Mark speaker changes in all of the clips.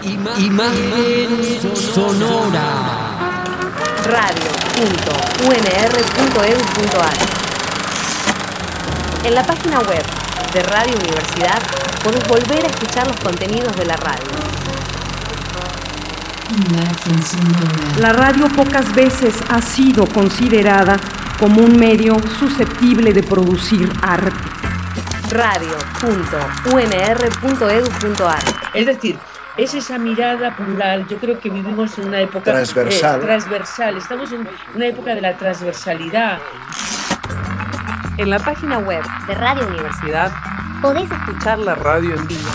Speaker 1: Imagen sonora.
Speaker 2: Radio.unr.edu.ar. En la página web de Radio Universidad podés volver a escuchar los contenidos de la radio.
Speaker 3: Imagen sonora.
Speaker 4: La radio pocas veces ha sido considerada como un medio susceptible de producir arte.
Speaker 2: Radio.unr.edu.ar.
Speaker 5: Es decir, es esa mirada plural. Yo creo que vivimos en una época transversal. Estamos en una época de la transversalidad.
Speaker 2: En la página web de Radio Universidad podés escuchar la radio en vivo.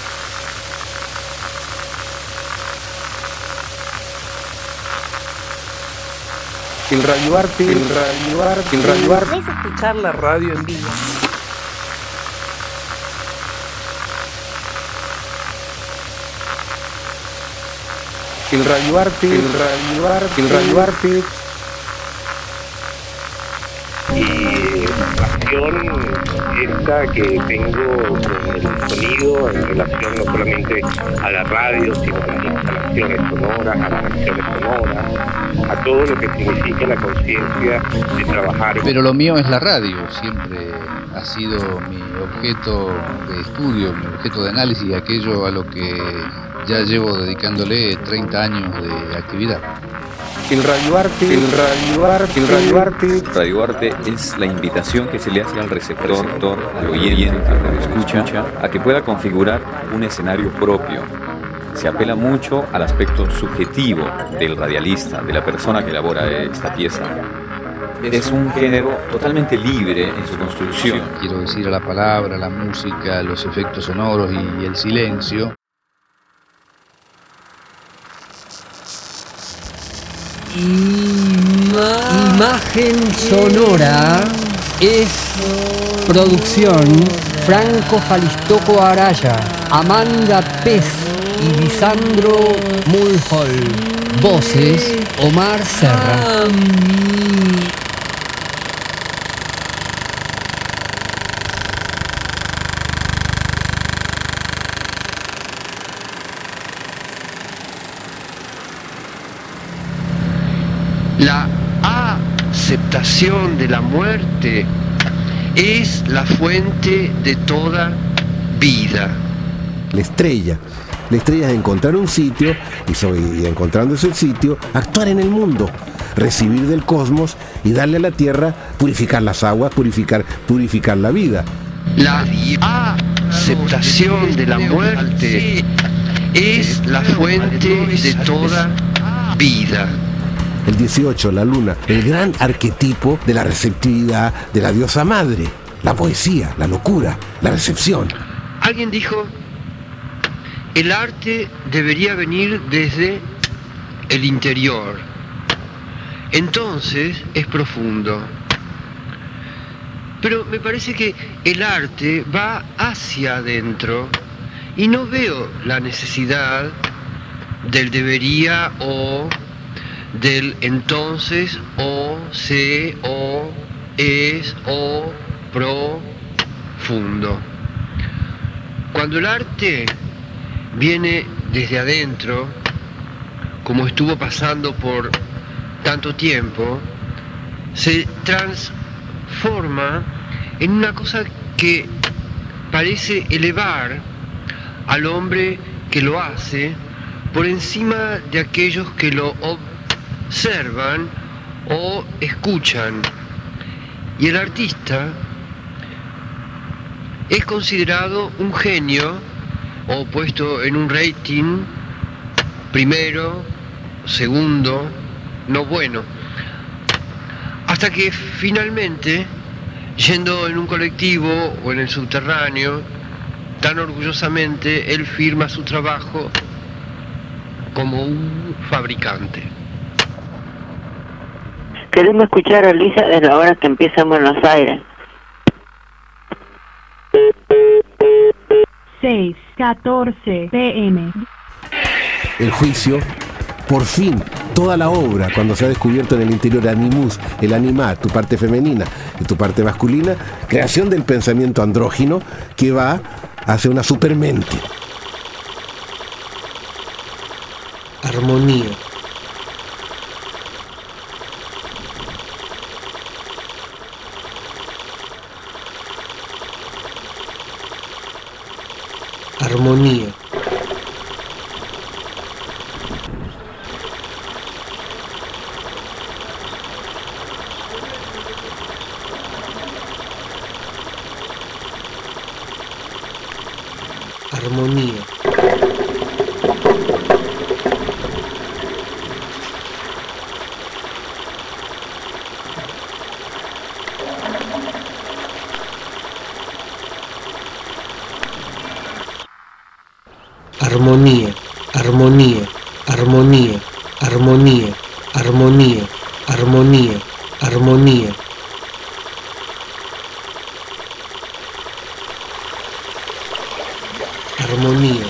Speaker 6: El radioarte.
Speaker 2: Podés escuchar la radio en vivo.
Speaker 6: El radioarte.
Speaker 7: Y la acción esta que tengo con el sonido en relación no solamente a la radio, sino a las instalaciones sonoras, a las acciones sonoras, a todo lo que significa la conciencia de trabajar.
Speaker 8: Pero lo mío es la radio, siempre ha sido mi objeto de estudio, mi objeto de análisis, aquello a lo que ya llevo dedicándole 30 años de actividad.
Speaker 6: El radioarte.
Speaker 9: Radioarte es la invitación que se le hace al receptor, al oyente, al que escucha, a que pueda configurar un escenario propio. Se apela mucho al aspecto subjetivo del radialista, de la persona que elabora esta pieza. Es un género totalmente libre en su construcción.
Speaker 8: Quiero decir, a la palabra, la música, los efectos sonoros y el silencio.
Speaker 1: Imagen sonora es producción Franco Jalistoco Araya, Amanda Pez y Lisandro Mulhall. Voces Omar Serra.
Speaker 10: La aceptación de la muerte es la fuente de toda vida.
Speaker 11: La estrella es encontrar un sitio y encontrando ese sitio, actuar en el mundo, recibir del cosmos y darle a la tierra, purificar las aguas, purificar la vida.
Speaker 10: La aceptación de la muerte es la fuente de toda vida.
Speaker 11: El 18, la luna, el gran arquetipo de la receptividad de la diosa madre, la poesía, la locura, la recepción.
Speaker 10: Alguien dijo, el arte debería venir desde el interior. Entonces es profundo. Pero me parece que el arte va hacia adentro y no veo la necesidad del debería o del entonces o se o es o profundo. Cuando el arte viene desde adentro, como estuvo pasando por tanto tiempo, se transforma en una cosa que parece elevar al hombre que lo hace por encima de aquellos que lo observan o escuchan. Y el artista es considerado un genio o puesto en un rating primero, segundo, no bueno. Hasta que finalmente, yendo en un colectivo o en el subterráneo, tan orgullosamente él firma su trabajo como un fabricante.
Speaker 12: Queremos escuchar a Lisa desde la hora que empieza en Buenos Aires.
Speaker 4: 6:14 p.m.
Speaker 11: El juicio, por fin, toda la obra, cuando se ha descubierto en el interior animus, el anima, tu parte femenina y tu parte masculina, creación del pensamiento andrógino que va hacia una supermente.
Speaker 10: armonía. Armonía. Armonía. Armonía, armonía, armonía, armonía, armonía, armonía, armonía. Armonía.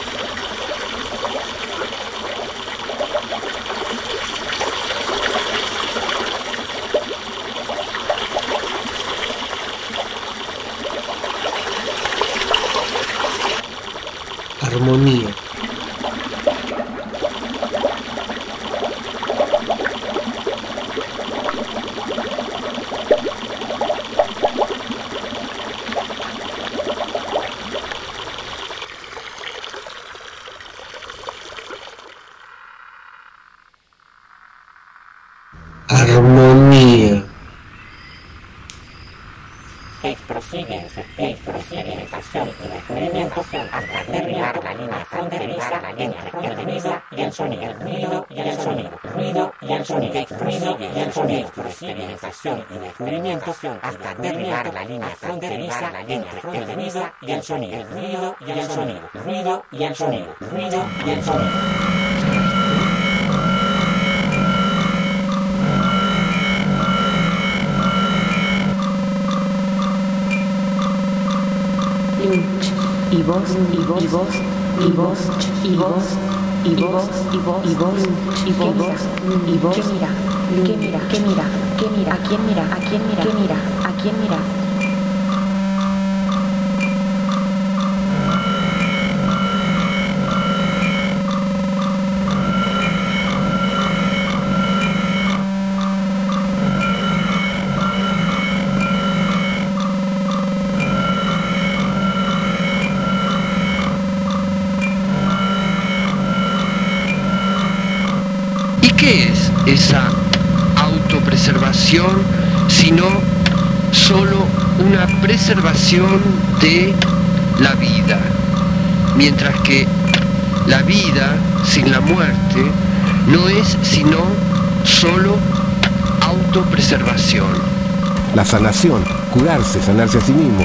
Speaker 10: Armonía. Armonía.
Speaker 13: Prosigue en estación y descubrimiento hasta derribar la línea fronteriza entre el ruido y el sonido, el ruido y el sonido, el ruido y el sonido, el ruido y el sonido. Prosigue en estación y descubrimiento hasta derribar la línea fronteriza entre el ruido y el sonido, el ruido y el sonido, el ruido y el sonido, el ruido y el sonido.
Speaker 3: Y vos, y vos, y vos, y vos, y vos, y vos, y vos, y vos, y vos, y vos, ¿qué mira? ¿Qué mira? ¿Qué mira? ¿Qué mira? ¿A quién mira? ¿A quién mira? ¿Qué mira? ¿A quién mira?
Speaker 10: ¿Qué es esa autopreservación sino solo una preservación de la vida? Mientras que la vida sin la muerte no es sino solo autopreservación.
Speaker 11: La sanación, curarse, sanarse a sí mismo.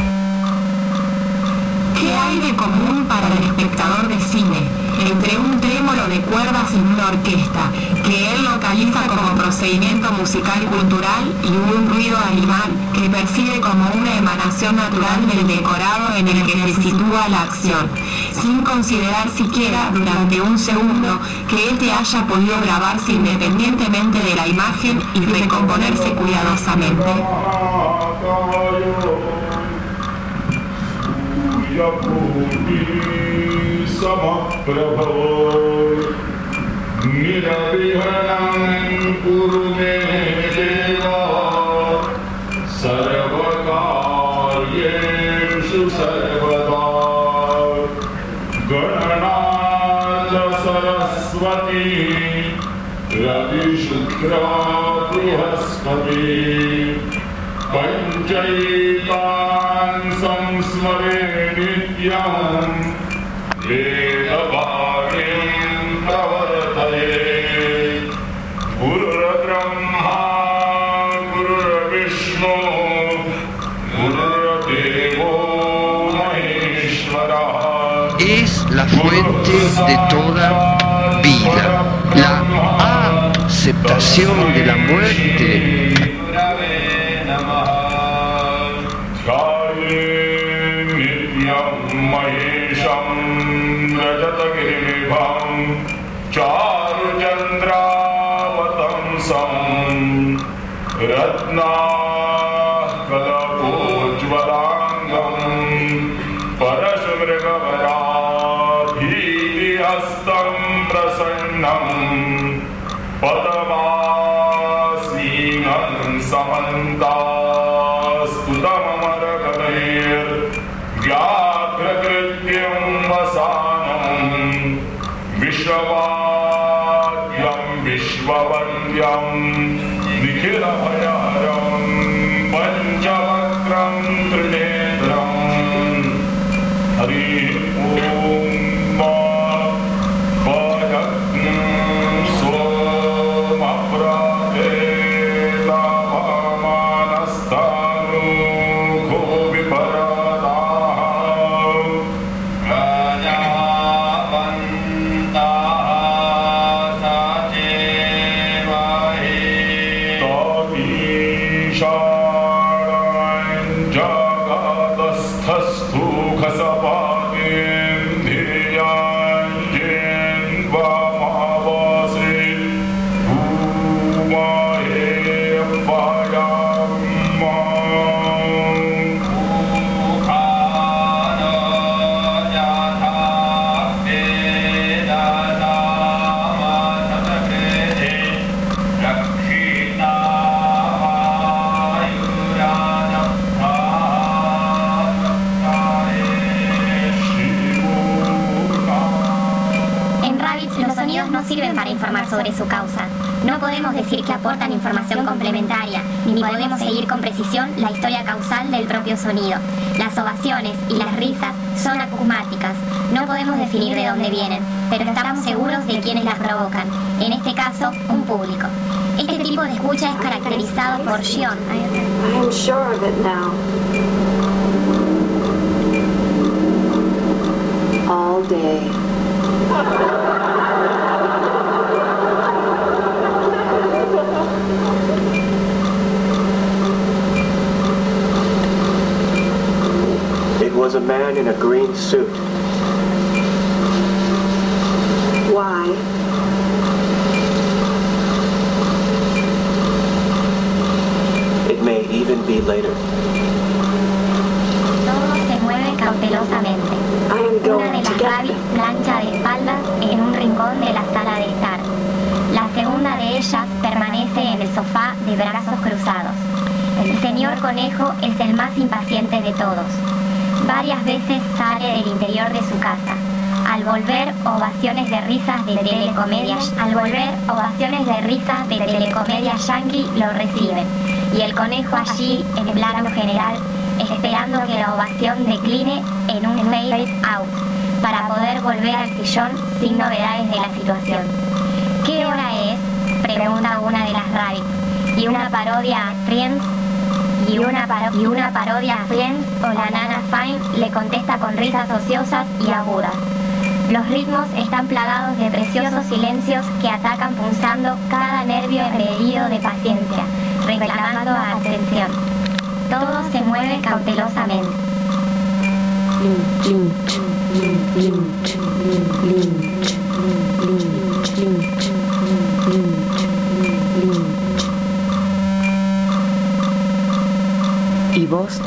Speaker 3: ¿Qué hay de común para el espectador de cine entre un trémolo de cuerdas en una orquesta, que él localiza como procedimiento musical cultural, y un ruido animal que percibe como una emanación natural del decorado en el que se sitúa la acción, sin considerar siquiera durante un segundo que éste haya podido grabarse independientemente de la imagen y recomponerse cuidadosamente?
Speaker 14: Panchaitan samsmare nityam vedabharim pravartaye Gurur Brahma Gurur Vishnu Gurur Devo Maheshwara.
Speaker 10: Es la fuente de toda vida, la aceptación de la muerte.
Speaker 14: Ratna Kalapojvalangam Parashvragavara Bhiti Hastam Prasannam व्याघ्रकृत्यं वसानं विश्ववाद्यं विश्ववन्द्यं निखिलभयहरं पञ्चवक्त्रं त्रिनेत्रं हरिः ॐ
Speaker 15: Sobre su causa. No podemos decir que aportan información complementaria, ni podemos seguir con precisión la historia causal del propio sonido. Las ovaciones y las risas son acusmáticas. No podemos definir de dónde vienen, pero estamos seguros de quienes las provocan. En este caso, un público. Este tipo de escucha es caracterizado por Shion.
Speaker 16: I am sure of it now. All day.
Speaker 17: It was a man in a green suit.
Speaker 16: Why?
Speaker 17: It may even be later.
Speaker 15: Todo se mueve cautelosamente. Una de las rabbits plancha de espaldas en un rincón de la sala de estar. La segunda de ellas permanece en el sofá de brazos cruzados. El señor conejo es el más impaciente de todos. Varias veces sale del interior de su casa. Al volver, ovaciones de risas de telecomedia yankee lo reciben. Y el conejo allí, en plano general, esperando que la ovación decline en un fade out, para poder volver al sillón sin novedades de la situación. ¿Qué hora es?, pregunta una de las rabbits. Y una parodia a Friends o la nana Fine le contesta con risas ociosas y agudas. Los ritmos están plagados de preciosos silencios que atacan punzando cada nervio herido de paciencia, reclamando atención. Todo se mueve cautelosamente.
Speaker 18: Y vos,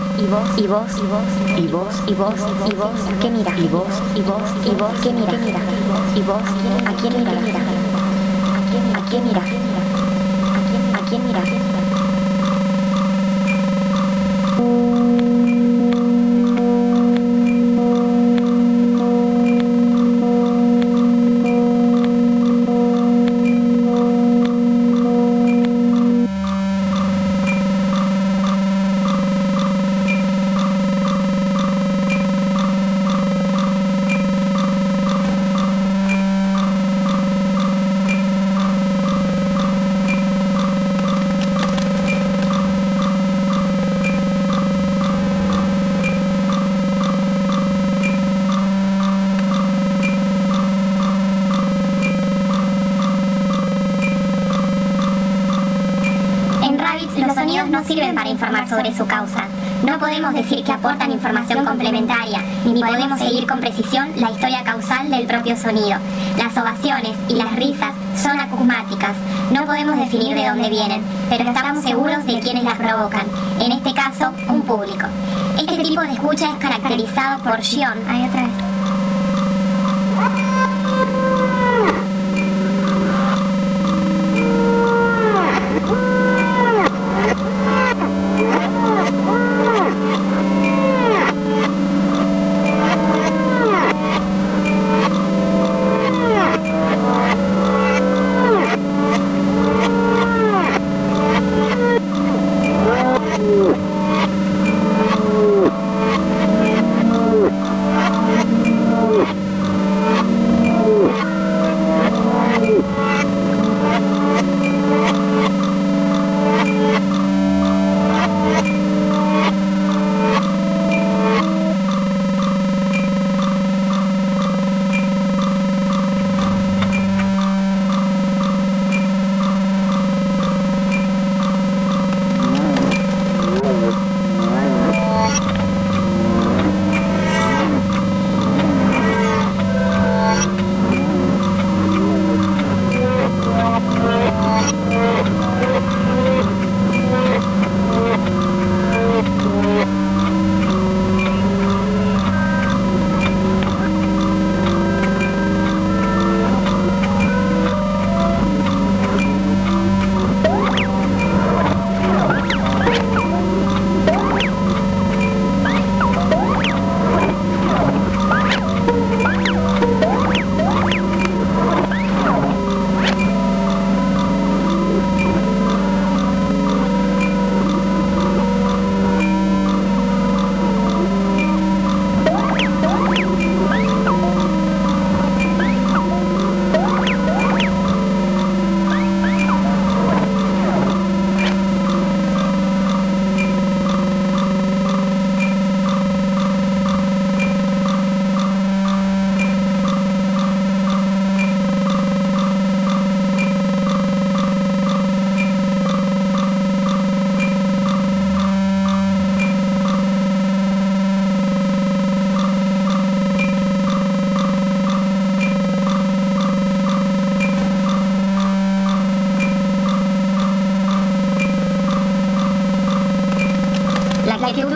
Speaker 15: ¿qué miras?
Speaker 18: ¿qué miras?
Speaker 15: ¿Y vos, a quién miras?
Speaker 18: ¿A quién miras?
Speaker 15: ¿A quién miras? Sobre su causa. No podemos decir que aportan información complementaria, ni podemos seguir con precisión la historia causal del propio sonido. Las ovaciones y las risas son acusmáticas. No podemos definir de dónde vienen, pero estamos seguros de quienes las provocan. En este caso, un público. Este tipo de escucha es caracterizado por Shion. Ahí otra vez.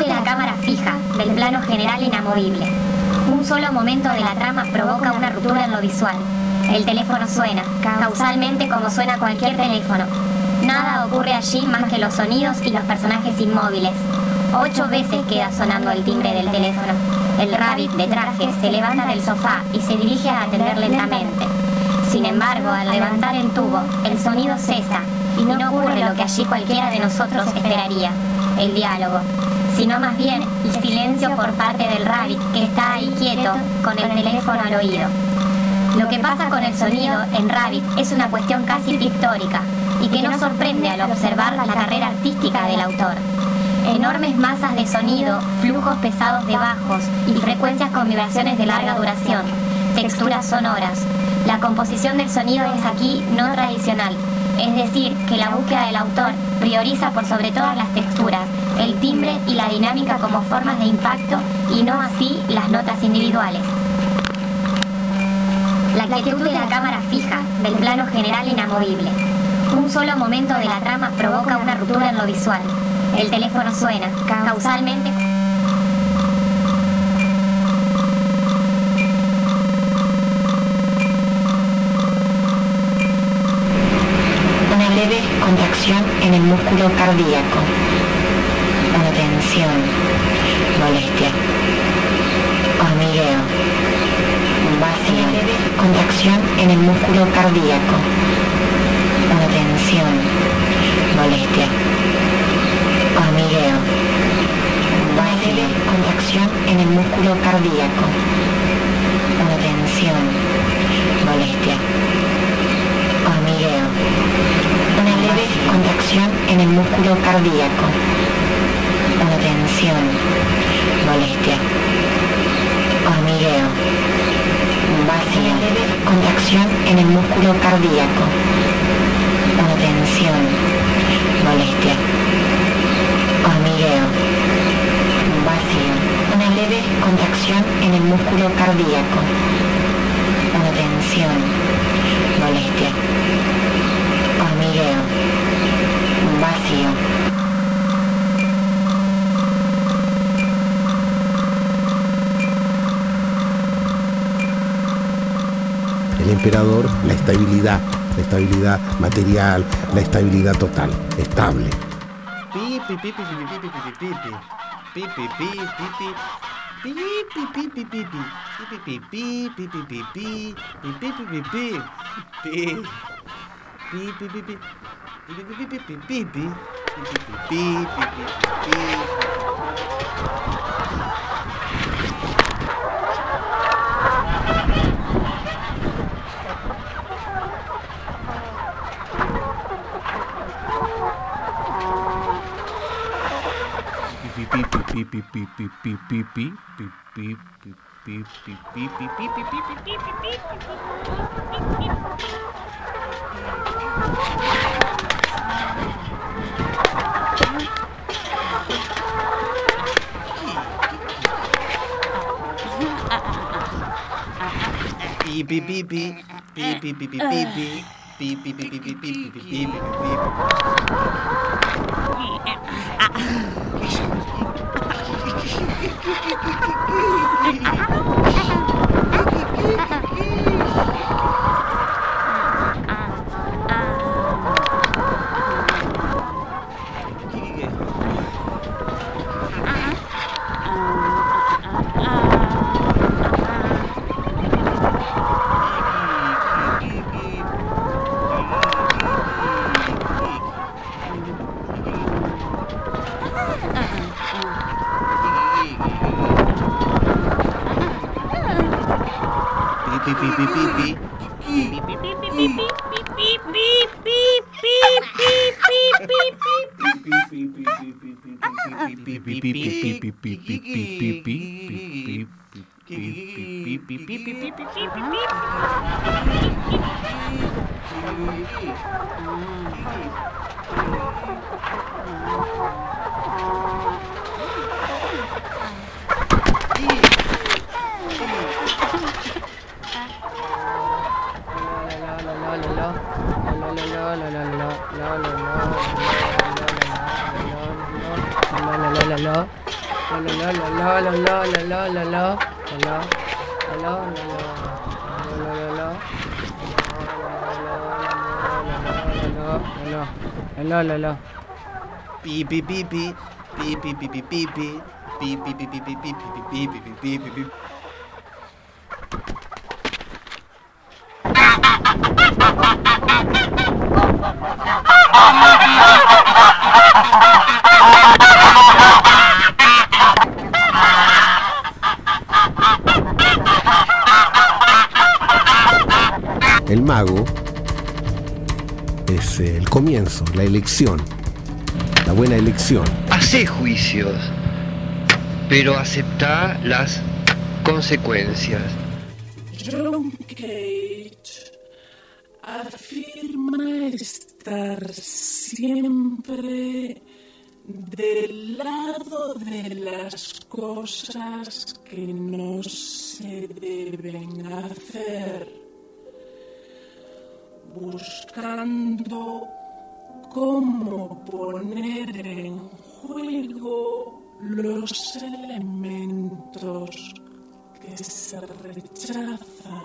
Speaker 15: de la cámara fija, del plano general inamovible. Un solo momento de la trama provoca una ruptura en lo visual. El teléfono suena, causalmente como suena cualquier teléfono. Nada ocurre allí más que los sonidos y los personajes inmóviles. 8 veces queda sonando el timbre del teléfono. El rabbit de traje se levanta del sofá y se dirige a atender lentamente. Sin embargo, al levantar el tubo, el sonido cesa y no ocurre lo que allí cualquiera de nosotros esperaría, el diálogo, sino más bien el silencio por parte del rabbit que está ahí quieto con el teléfono al oído. Lo que pasa con el sonido en Rabbit es una cuestión casi pictórica y que no sorprende al observar la carrera artística del autor. Enormes masas de sonido, flujos pesados de bajos y frecuencias con vibraciones de larga duración, texturas sonoras. La composición del sonido es aquí no tradicional, es decir, que la búsqueda del autor prioriza por sobre todas las texturas, el timbre y la dinámica como formas de impacto y no así las notas individuales. La quietud de la cámara fija, del plano general inamovible. Un solo momento de la trama provoca una ruptura en lo visual. El teléfono suena, causalmente.
Speaker 3: Una leve contracción en el músculo cardíaco. Una tensión, molestia, hormigueo. Vacío, contracción en el músculo cardíaco, una tensión, molestia, hormigueo, vacío, contracción en el músculo cardíaco, una tensión, molestia, hormigueo, una leve contracción en el músculo cardíaco, una tensión, molestia, hormigueo. Vacío, contracción en el músculo cardíaco, una tensión, molestia, hormigueo, vacío, una leve contracción en el músculo cardíaco, una tensión, molestia, hormigueo, vacío.
Speaker 11: El emperador, la estabilidad material, la estabilidad total, estable.
Speaker 19: Pi pi pi pi pi pi pi pi pi pi pi pi pi pi pi pi pi pi pi pi.
Speaker 11: El mago es el comienzo, la elección, la buena elección.
Speaker 10: Hacé juicios, pero aceptá las consecuencias.
Speaker 20: John Cage afirma estar siempre del lado de las cosas que no se deben hacer, buscando cómo poner en juego los elementos que se rechazan.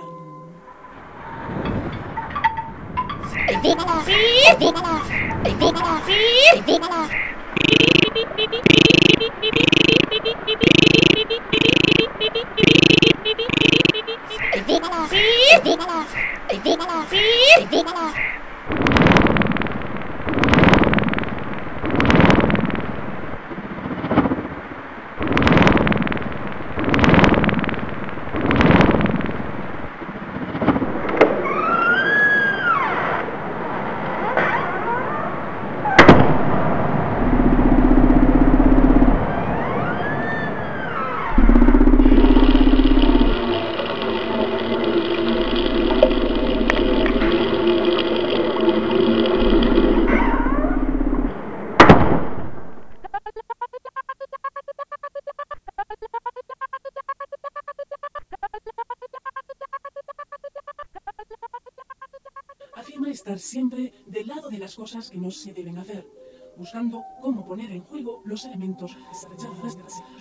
Speaker 20: Afirma estar siempre del lado de las cosas que no se deben hacer, buscando cómo poner en juego los elementos que se rechazan.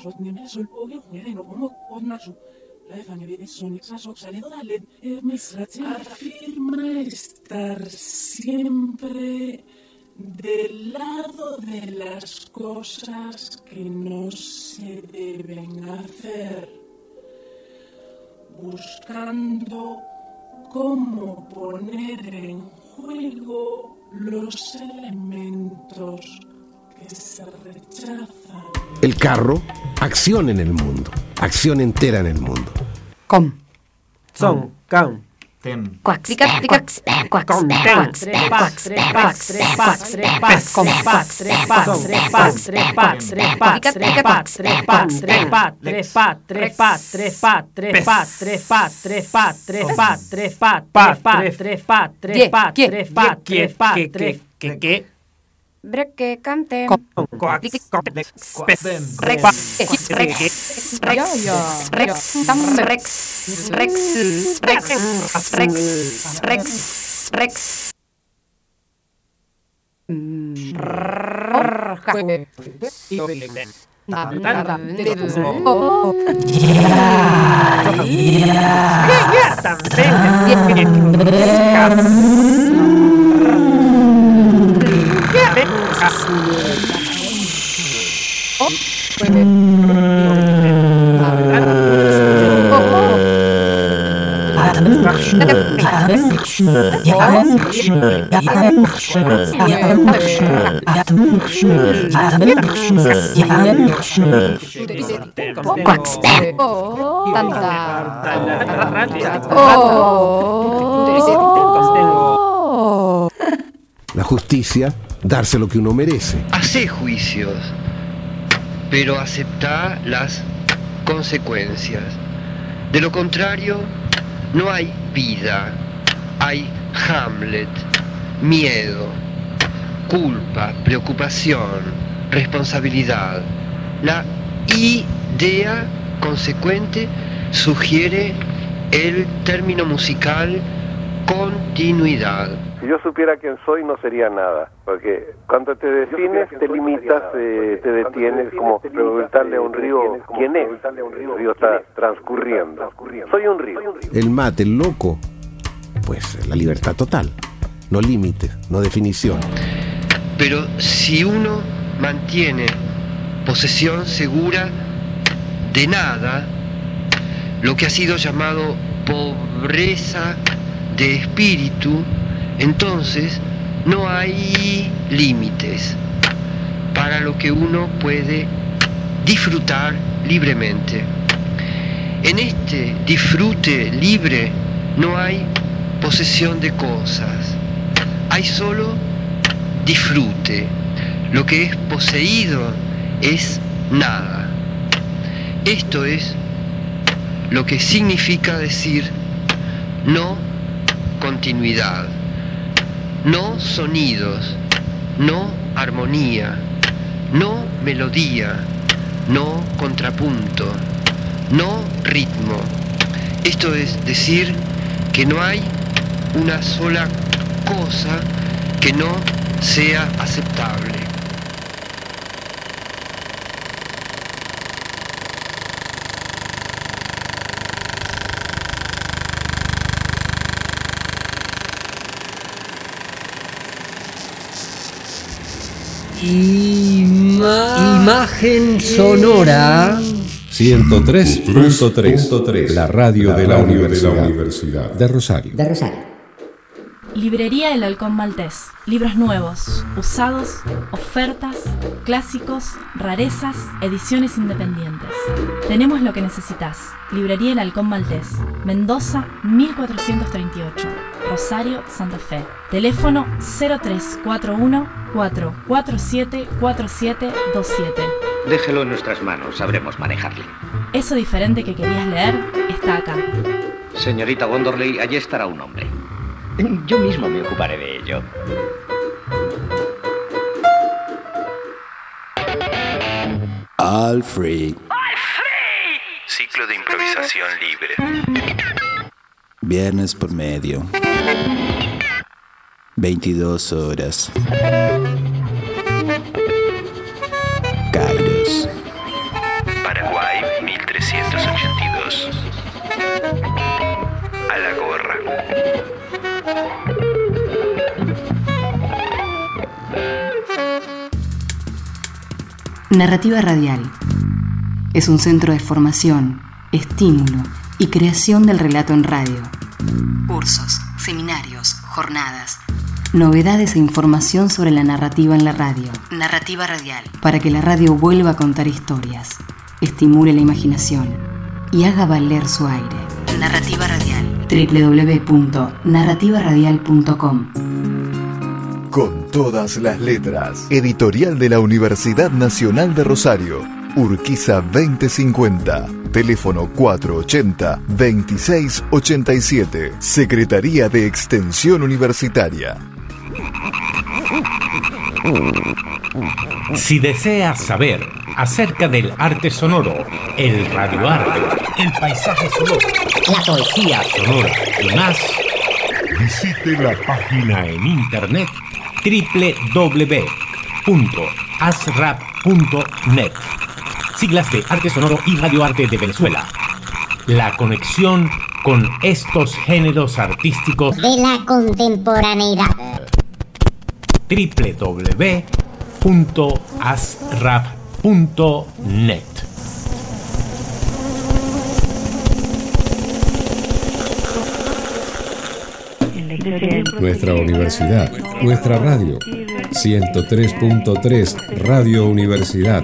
Speaker 20: Afirma estar siempre del lado de las cosas que no se deben hacer, buscando cómo poner en juego los elementos que se rechazan.
Speaker 11: El carro, acción en el mundo, acción entera en el mundo.
Speaker 1: Com.
Speaker 19: Son, can. Tem.
Speaker 21: Brekke cantem.
Speaker 11: La justicia, darse lo que uno merece.
Speaker 10: Hacé juicios, pero aceptá las consecuencias. De lo contrario, no hay vida, hay Hamlet, miedo, culpa, preocupación, responsabilidad. La idea consecuente sugiere el término musical continuidad.
Speaker 21: Si yo supiera quién soy, no sería nada, porque cuando te defines, te limitas, te detienes, como preguntarle a un río quién es. El río está transcurriendo. Soy un río.
Speaker 11: El mate, el loco, pues la libertad total, no límites, no definición.
Speaker 10: Pero si uno mantiene posesión segura de nada, lo que ha sido llamado pobreza de espíritu, entonces no hay límites para lo que uno puede disfrutar libremente. En este disfrute libre no hay posesión de cosas, hay solo disfrute. Lo que es poseído es nada. Esto es lo que significa decir no continuidad, no sonidos, no armonía, no melodía, no contrapunto, no ritmo. Esto es decir que no hay una sola cosa que no sea aceptable.
Speaker 1: Imagen sonora
Speaker 22: 103.3, la radio de la Universidad de Rosario.
Speaker 23: Librería El Halcón Maltés. Libros nuevos, usados, ofertas, clásicos, rarezas, ediciones independientes. Tenemos lo que necesitas. Librería El Halcón Maltés. Mendoza 1438. Rosario, Santa Fe. Teléfono 0341 447 4727.
Speaker 24: Déjelo en nuestras manos, sabremos manejarle.
Speaker 23: Eso diferente que querías leer está acá.
Speaker 24: Señorita Wonderley, allí estará un hombre. Yo mismo me ocuparé de ello.
Speaker 25: All free.
Speaker 26: Ciclo de improvisación libre.
Speaker 25: Viernes por medio. 22 horas. Kairos.
Speaker 26: Paraguay 1382. A la gorra.
Speaker 27: Narrativa Radial es un centro de formación, estímulo y creación del relato en radio. Cursos, seminarios, jornadas, novedades e información sobre la narrativa en la radio. Narrativa Radial, para que la radio vuelva a contar historias, estimule la imaginación y haga valer su aire. Narrativa Radial, www.narrativaradial.com.
Speaker 28: Con todas las letras. Editorial de la Universidad Nacional de Rosario. Urquiza 2050. Teléfono 480-2687. Secretaría de Extensión Universitaria.
Speaker 29: Si deseas saber acerca del arte sonoro, el radioarte, el paisaje sonoro, la poesía sonora y más, visite la página en internet www.asrap.net. Siglas de Arte Sonoro y Radioarte de Venezuela. La conexión con estos géneros artísticos
Speaker 15: de la contemporaneidad.
Speaker 29: www.asrap.net.
Speaker 22: Nuestra universidad, nuestra radio. 103.3 Radio Universidad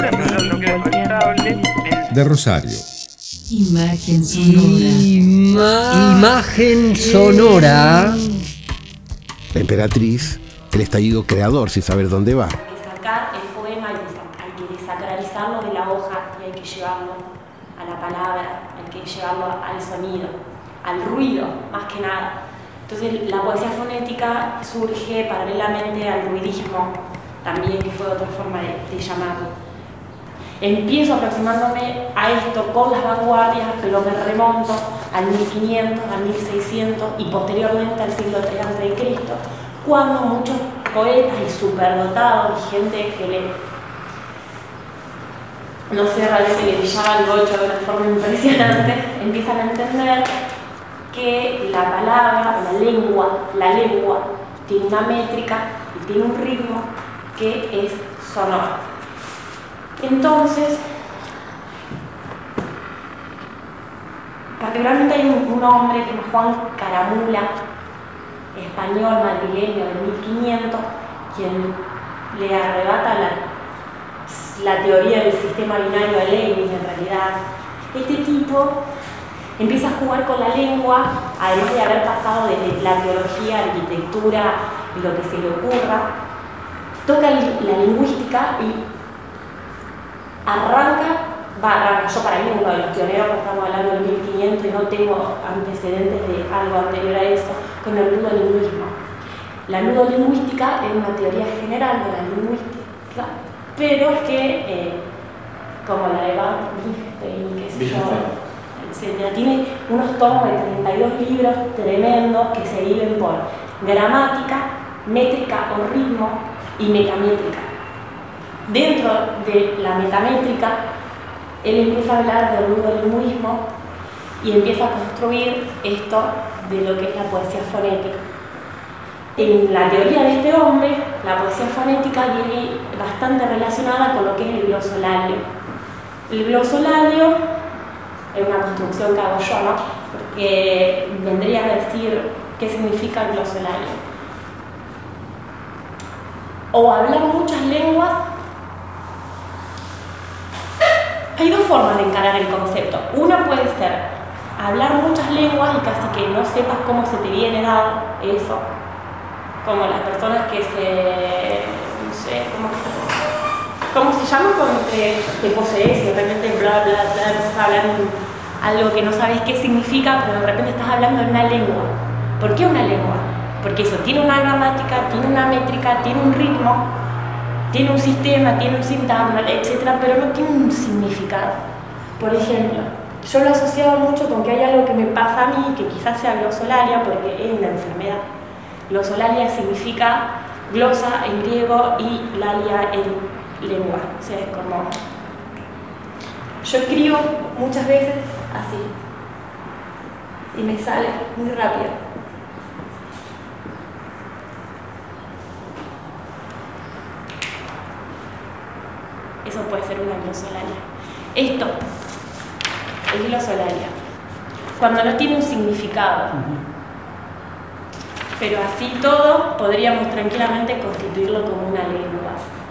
Speaker 22: de Rosario.
Speaker 1: Imagen sonora. Imagen sonora.
Speaker 11: La emperatriz, el estallido creador, sin saber dónde va.
Speaker 30: Hay que sacar el poema, hay que desacralizarlo de la hoja y hay que llevarlo a la palabra, hay que llevarlo al sonido, al ruido, más que nada. Entonces la poesía fonética surge paralelamente al ruidismo, también, que fue otra forma de llamarlo. Empiezo aproximándome a esto con las vanguardias, pero me remonto al 1500, al 1600 y posteriormente al siglo III a.C., cuando muchos poetas y superdotados y gente que no sé, realmente le brillaba el gocho de una forma impresionante, empiezan a entender que la palabra, la lengua tiene una métrica y tiene un ritmo que es sonoro. Entonces, particularmente hay un hombre que se llama Juan Caramula, español, madrileño de 1500, quien le arrebata la teoría del sistema binario de Leibniz. En realidad, este tipo empieza a jugar con la lengua, además de haber pasado desde la teología, arquitectura y lo que se le ocurra, toca la lingüística y arranca, yo para mí uno de los pioneros, porque estamos hablando del 1500 y no tengo antecedentes de algo anterior a eso, con el ludolingüismo. La ludolingüística es una teoría general de la lingüística, pero que, como la de Van Wittgenstein, qué sé yo, etcétera, tiene unos tomos de 32 libros tremendos que se dividen por gramática, métrica o ritmo y metamétrica. Dentro de la metamétrica, él empieza a hablar del ludolingüismo y empieza a construir esto de lo que es la poesía fonética. En la teoría de este hombre, la poesía fonética viene bastante relacionada con lo que es el glosolario. El glosolario es una construcción que hago yo, ¿no? Porque vendría a decir qué significa el glosolario. O hablar muchas lenguas. Hay dos formas de encarar el concepto. Una puede ser hablar muchas lenguas y casi que no sepas cómo se te viene dado eso. Como las personas que no sé, ¿cómo se llama? Cuando te posees y de repente bla, bla, bla, estás hablando algo que no sabes qué significa, pero de repente estás hablando en una lengua. ¿Por qué una lengua? Porque eso tiene una gramática, tiene una métrica, tiene un ritmo, tiene un sistema, tiene un sintagma, etc., pero no tiene un significado. Por ejemplo, yo lo asociaba mucho con que hay algo que me pasa a mí, que quizás sea glosolalia, porque es una enfermedad. Glosolalia significa glosa en griego y lalia en lengua. O sea, es como... Yo escribo muchas veces así y me sale muy rápido. Eso puede ser una glosolalia. Esto es glosolalia. Cuando no tiene un significado. Pero así todo podríamos tranquilamente constituirlo como una lengua.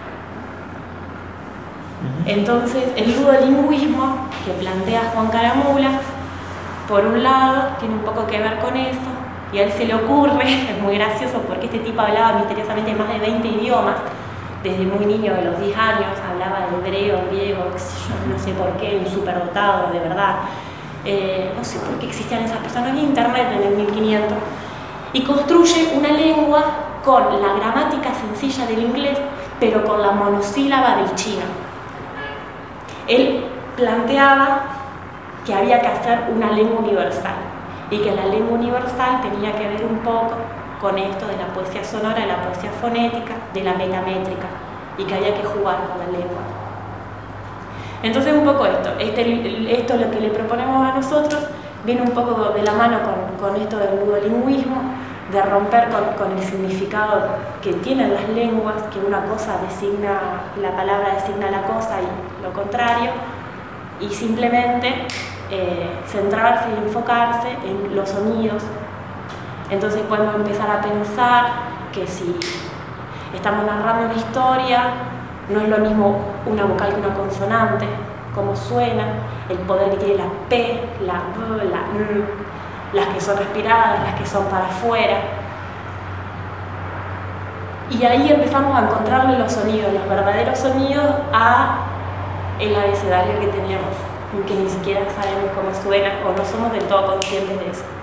Speaker 30: Entonces, el ludolingüismo que plantea Juan Caramula, por un lado, tiene un poco que ver con eso, y a él se le ocurre, es muy gracioso porque este tipo hablaba misteriosamente más de 20 idiomas, desde muy niño, de los 10 años, hablaba de hebreo, griego, no sé por qué, un superdotado, de verdad. No sé por qué existían esas personas en internet en el 1500. Y construye una lengua con la gramática sencilla del inglés, pero con la monosílaba del chino. Él planteaba que había que hacer una lengua universal y que la lengua universal tenía que ver un poco con esto de la poesía sonora, de la poesía fonética, de la metamétrica, y que había que jugar con la lengua. Entonces un poco esto lo que le proponemos a nosotros viene un poco de la mano con esto del ludolingüismo, de romper con el significado que tienen las lenguas, que una cosa designa, la palabra designa la cosa y lo contrario, y simplemente centrarse y enfocarse en los sonidos. Entonces podemos empezar a pensar que si estamos narrando una historia, no es lo mismo una vocal que una consonante, cómo suena, el poder que tiene la P, la B, la N, las que son respiradas, las que son para afuera. Y ahí empezamos a encontrarle los sonidos, los verdaderos sonidos a el abecedario que tenemos, que ni siquiera sabemos cómo suena o no somos del todo conscientes de eso.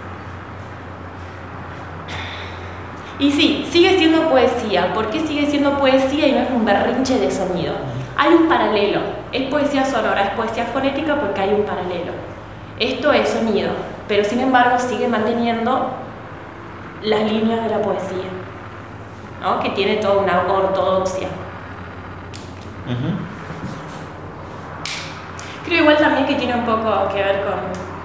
Speaker 30: Y sí, sigue siendo poesía. ¿Por qué sigue siendo poesía y no es un berrinche de sonido? Hay un paralelo. Es poesía sonora, es poesía fonética porque hay un paralelo. Esto es sonido, pero sin embargo sigue manteniendo las líneas de la poesía, ¿no? Que tiene toda una ortodoxia. Creo igual también que tiene un poco que ver con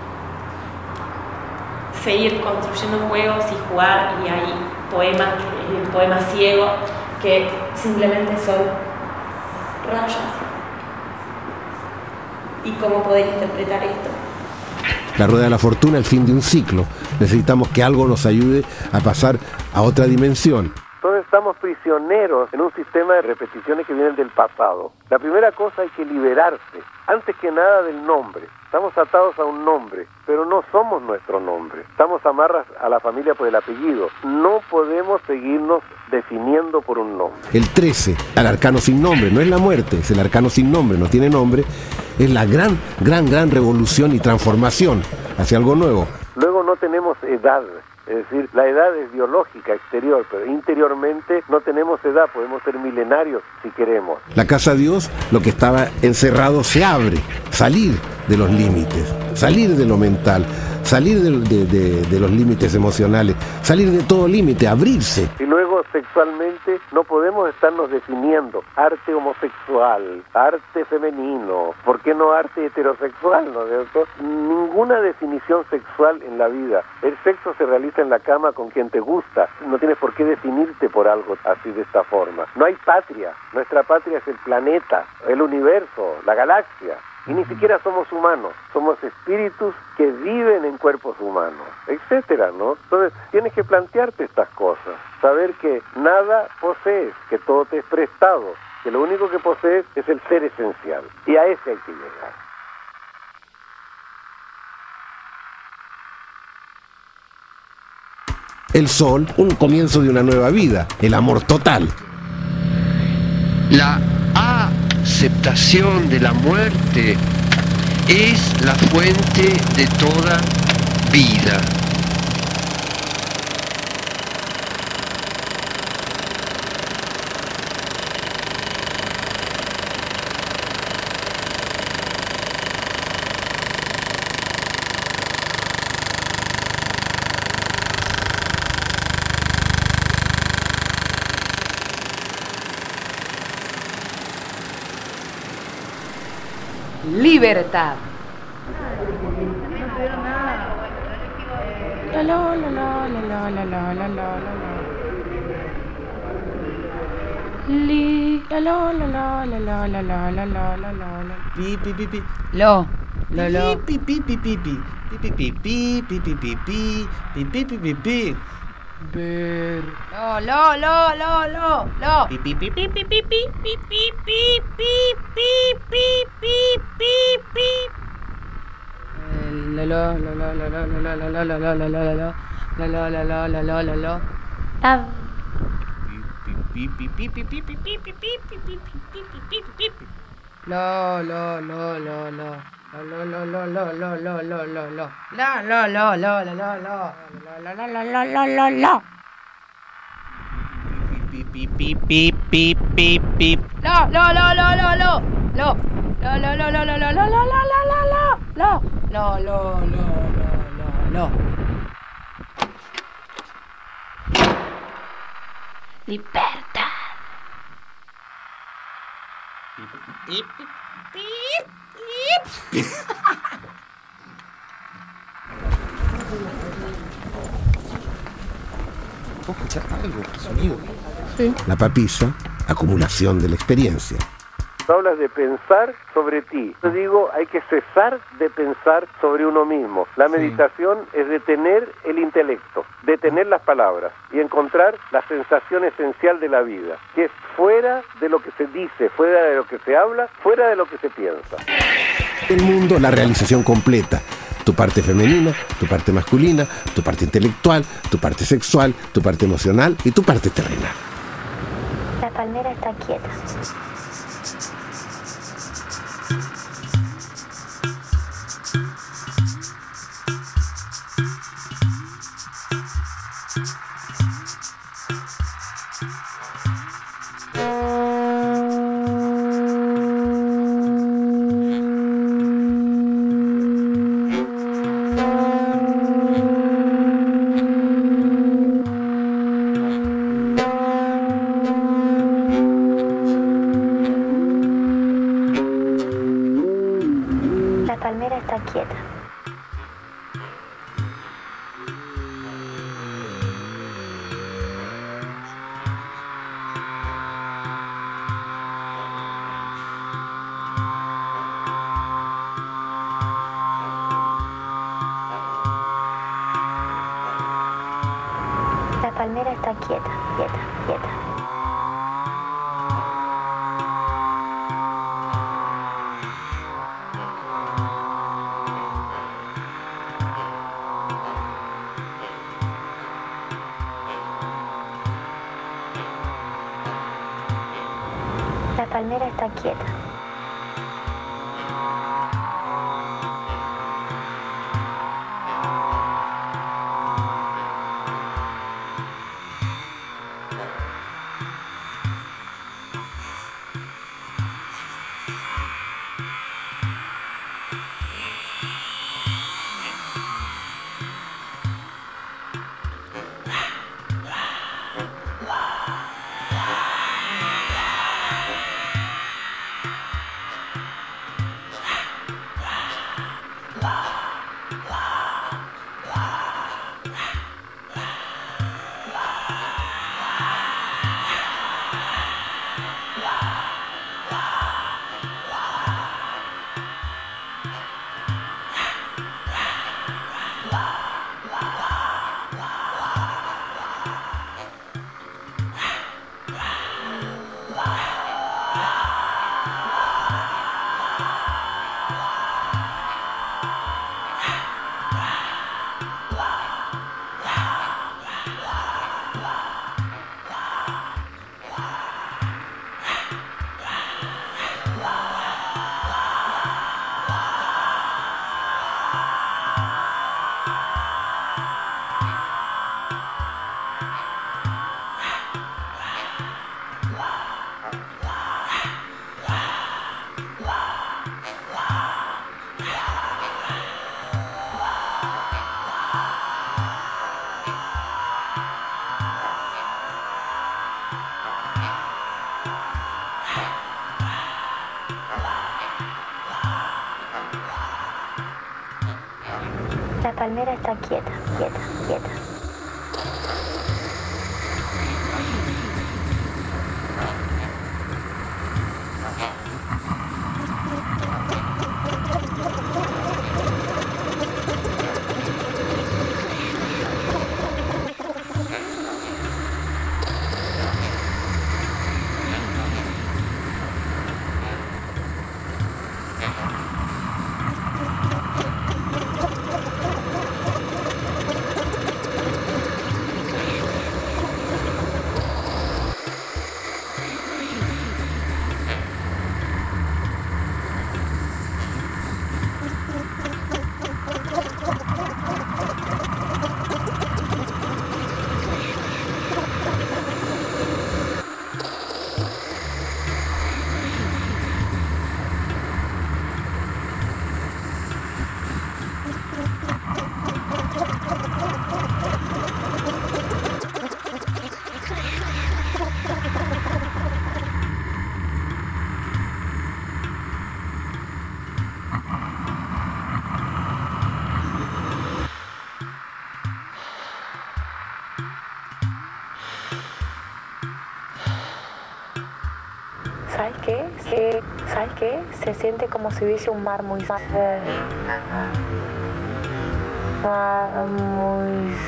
Speaker 30: seguir construyendo juegos y jugar, y hay poemas, el poema ciego, que simplemente son rayos. ¿Y cómo poder interpretar esto?
Speaker 11: La rueda de la fortuna, el fin de un ciclo. Necesitamos que algo nos ayude a pasar a otra dimensión.
Speaker 21: Entonces estamos prisioneros en un sistema de repeticiones que vienen del pasado. La primera cosa, hay que liberarse, antes que nada, del nombre. Estamos atados a un nombre, pero no somos nuestro nombre. Estamos amarras a la familia por el apellido. No podemos seguirnos definiendo por un nombre.
Speaker 11: El 13, el arcano sin nombre, no es la muerte, es el arcano sin nombre, no tiene nombre. Es la gran revolución y transformación hacia algo nuevo.
Speaker 21: Luego no tenemos edad. Es decir, la edad es biológica, exterior, pero interiormente no tenemos edad, podemos ser milenarios si queremos.
Speaker 11: La casa Dios, lo que estaba encerrado se abre, salir de los límites, salir de lo mental, salir de los límites emocionales, salir de todo límite, abrirse.
Speaker 21: Y luego sexualmente no podemos estarnos definiendo arte homosexual, arte femenino, ¿por qué no arte heterosexual? ¿No es cierto? Ninguna definición sexual en la vida. El sexo se realiza en la cama con quien te gusta. No tienes por qué definirte por algo así, de esta forma. No hay patria. Nuestra patria es el planeta, el universo, la galaxia. Y ni siquiera somos humanos, somos espíritus que viven en cuerpos humanos, etcétera, ¿no? Entonces, tienes que plantearte estas cosas, saber que nada posees, que todo te es prestado, que lo único que posees es el ser esencial, y a ese hay que llegar.
Speaker 11: El sol, un comienzo de una nueva vida, el amor total.
Speaker 10: La aceptación de la muerte es la fuente de toda vida.
Speaker 2: Libertad.
Speaker 4: La la la la la la la la la la. Li la la la la la la la la la la la la.
Speaker 19: Pi pi pi pi.
Speaker 2: Lo
Speaker 19: lo. Pi pi pi pi pi. Pi pi pi pi pi pi pi pi pi pi pi pi pi.
Speaker 2: Ver. Lo.
Speaker 19: Pi pi pi pi pi pi pi pi pi pi pi pi pi pi pi.
Speaker 2: La.
Speaker 19: Pi pi pi pi pi pi pi pi pi pi pi pi pi pi.
Speaker 2: La.
Speaker 19: Pi pi pi pi pi pi pi.
Speaker 2: Libertad.
Speaker 11: ¿Puedo escuchar algo? Sonido.
Speaker 2: Sí.
Speaker 11: La papilla, acumulación de la experiencia.
Speaker 21: Tú hablas de pensar sobre ti. Yo digo, hay que cesar de pensar sobre uno mismo. La meditación es detener el intelecto, detener las palabras y encontrar la sensación esencial de la vida, que es fuera de lo que se dice, fuera de lo que se habla, fuera de lo que se piensa.
Speaker 11: El mundo, la realización completa. Tu parte femenina, tu parte masculina, tu parte intelectual, tu parte sexual, tu parte emocional y tu parte terrenal.
Speaker 15: La palmera está quieta. La palmera está quieta. La palmera está quieta, quieta, quieta. La palmera está quieta. La palmera está quieta, quieta, quieta. ¿Sabes qué? ¿Sabes qué? Se siente como si hubiese un mar muy... Mar muy...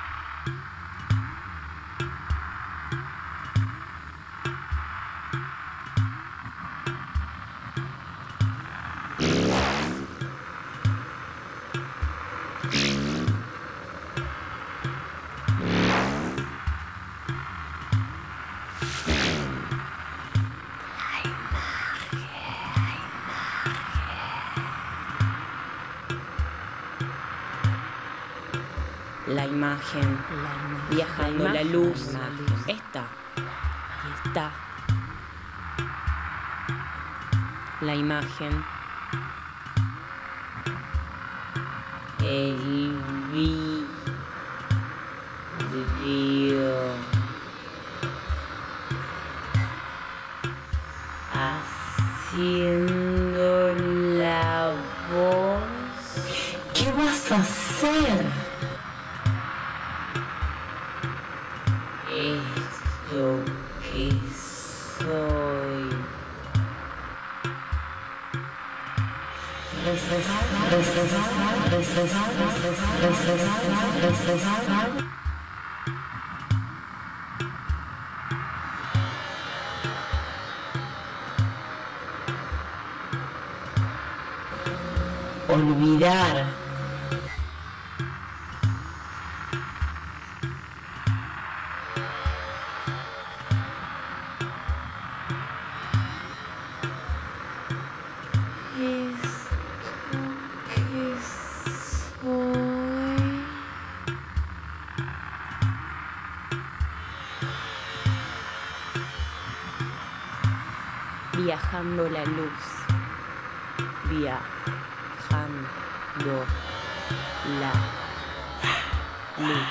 Speaker 5: La imagen, viajando la luz, esta, está. La imagen, el vidrio, haciendo la voz.
Speaker 3: ¿Qué vas a hacer?
Speaker 5: Esto que soy.
Speaker 3: Olvidar.
Speaker 5: Viajando la luz, viajando la luz.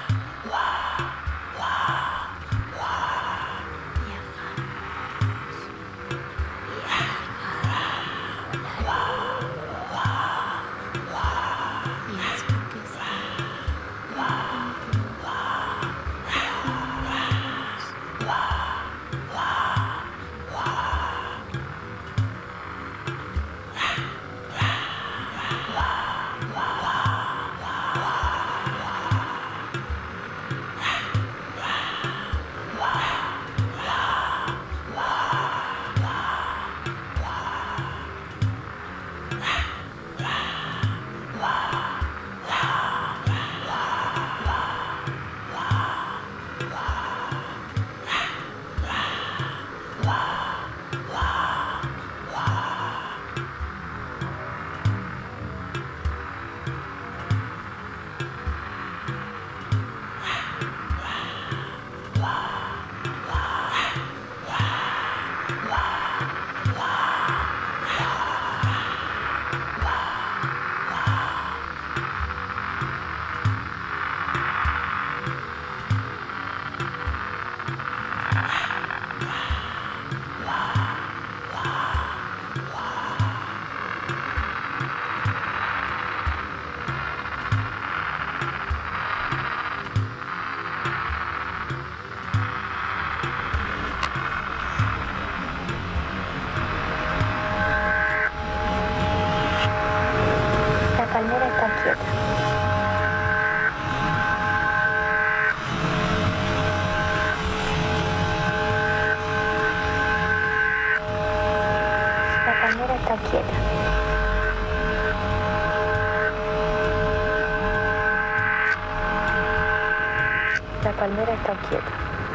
Speaker 15: La palmera está quieta.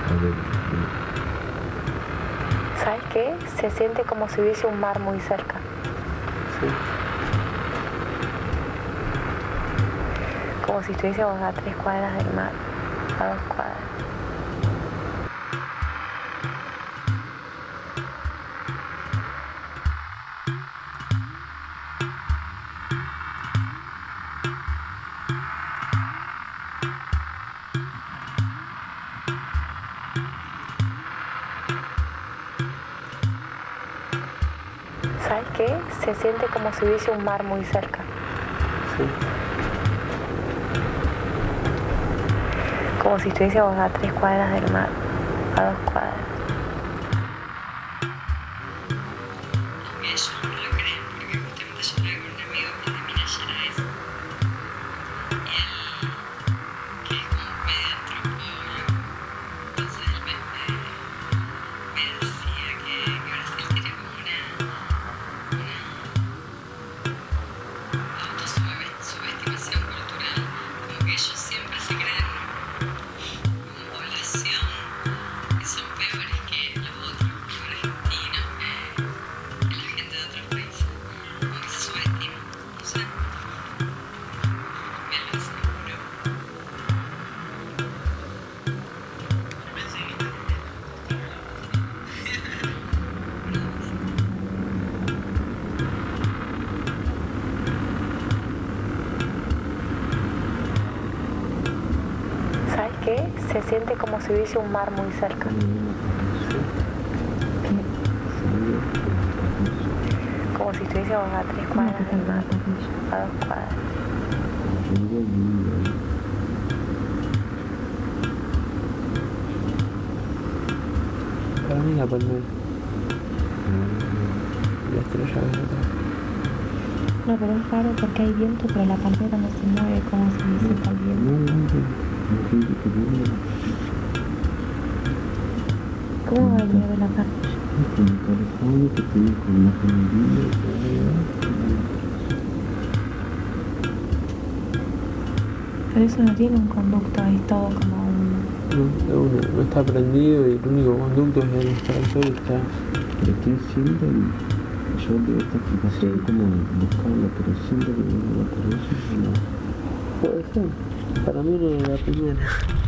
Speaker 15: ¿Sabes qué? Se siente como si hubiese un mar muy cerca.
Speaker 6: Sí.
Speaker 15: Como si estuviésemos a 3 cuadras del mar, a 2 cuadras. ¿Sabes qué? Se siente como si hubiese un mar muy cerca.
Speaker 6: Sí.
Speaker 15: Como si estuviésemos a 3 cuadras del mar, a 2 cuadras.
Speaker 7: Ellos no lo creen, porque justamente yo hablé con un amigo que de Minas Gerais, y él, que es como medio antropólogo, entonces él me decía que Brasil tiene como una autosubestimación cultural, como que ellos siempre se creen como población que son peores que los otros, como argentinos, que la gente de otros países, como que se subestima, no sé, me lo aseguro.
Speaker 15: ¿Sabes qué? Se siente como si hubiese un mar muy cerca. Como si estuviésemos a 3 cuadras del mar, a
Speaker 4: a 2 cuadras.
Speaker 6: Para mí la palmera. La estrella es otra.
Speaker 4: No, pero es raro porque hay viento, pero la palmera no se mueve como se disipa el viento. ¿Cómo va a venir de la parrilla? Pero eso no tiene un conducto, es todo como un...
Speaker 6: No está prendido y el único conducto es el extractor y está...
Speaker 8: Pero estoy siempre... Yo veo esta explicación como buscarla, pero siempre que no la por eso no.
Speaker 6: Puede ser. Para mí no es la primera.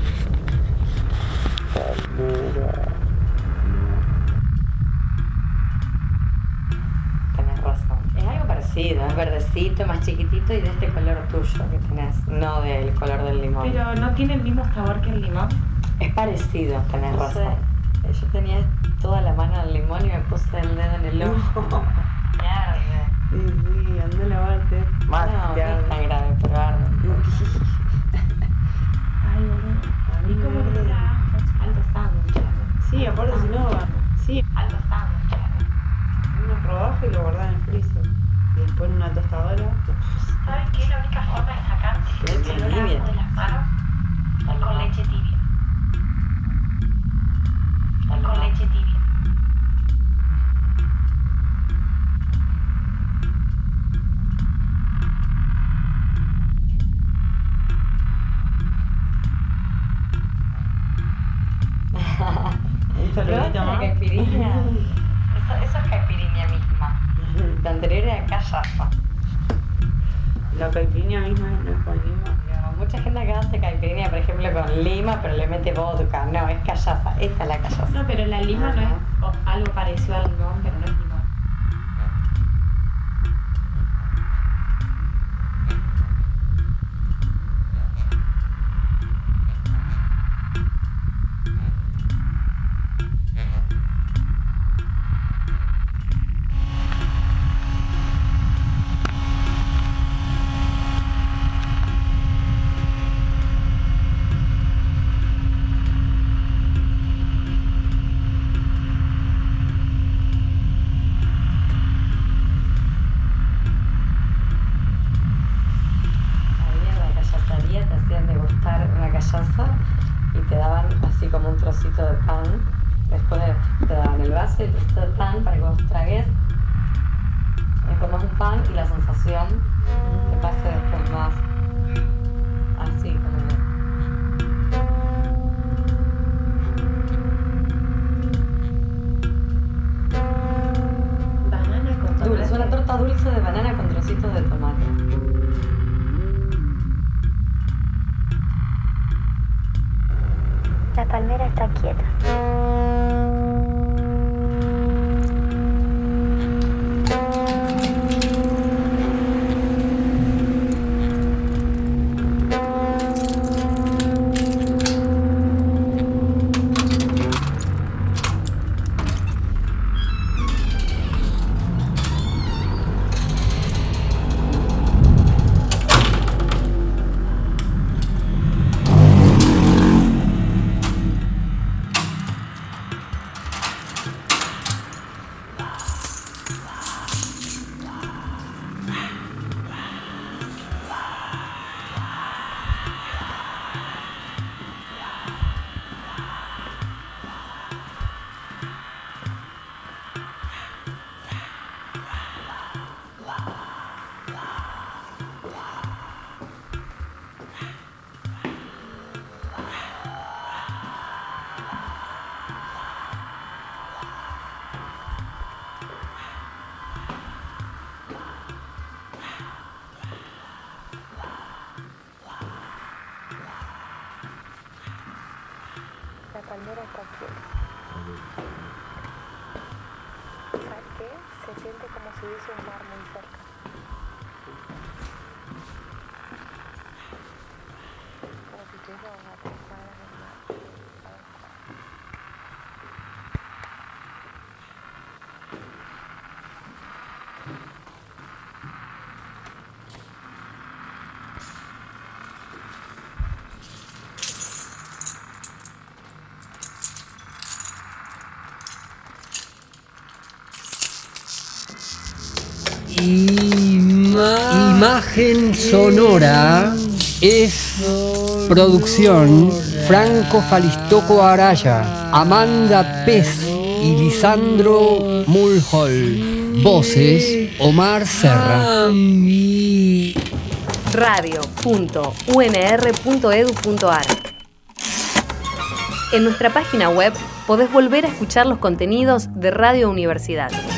Speaker 9: Tenés razón. Es algo parecido, es verdecito, más chiquitito y de este color tuyo que tenés, no del color del limón.
Speaker 30: Pero no tiene el mismo sabor que el limón.
Speaker 9: Es parecido, tenés razón. Yo tenía toda la mano del limón y me puse el dedo en el ojo. Mierda.
Speaker 5: Sí, anda a lavarte.
Speaker 9: Más no, no es tan grave, pero arde.
Speaker 30: Ay, boludo. ¿Y cómo que era alto sándwich?
Speaker 5: Sí, aparte si no, sí,
Speaker 30: Alto sándwich.
Speaker 5: unos rodajas y lo guardas en el freezer. Y después en una tostadora.
Speaker 30: ¿Saben qué? La única forma de sacar el olor de las manos es con leche tibia. Con leche tibia.
Speaker 9: ¿Probaste la caipirinha? Eso es caipirinha misma. La anterior era callaza.
Speaker 5: La caipirinha misma no es con lima.
Speaker 9: No, mucha gente acá hace caipirinha, por ejemplo, con lima, pero le mete vodka. No, es callaza. Esta es la callaza.
Speaker 30: No, pero la lima no es algo parecido al limón, pero no es limón.
Speaker 9: Y te daban así como un trocito de pan. Después te daban el vaso y el trocito de pan para que vos tragues. Comas un pan y la sensación te pase después más así como
Speaker 30: banana con tomate.
Speaker 9: dulce, una torta dulce de banana con trocitos de tomate.
Speaker 15: La palmera está quieta. La palmera está quieta. ¿Sabes qué? Se siente como si hubiese un mar muy cerca. Como si estuviésemos a 3 cuadras del mar.
Speaker 1: Imagen sonora es producción Franco Falistoco Araya, Amanda Pez y Lisandro Mulhall. Voces Omar Serra.
Speaker 12: radio.unr.edu.ar. En nuestra página web podés volver a escuchar los contenidos de Radio Universidad.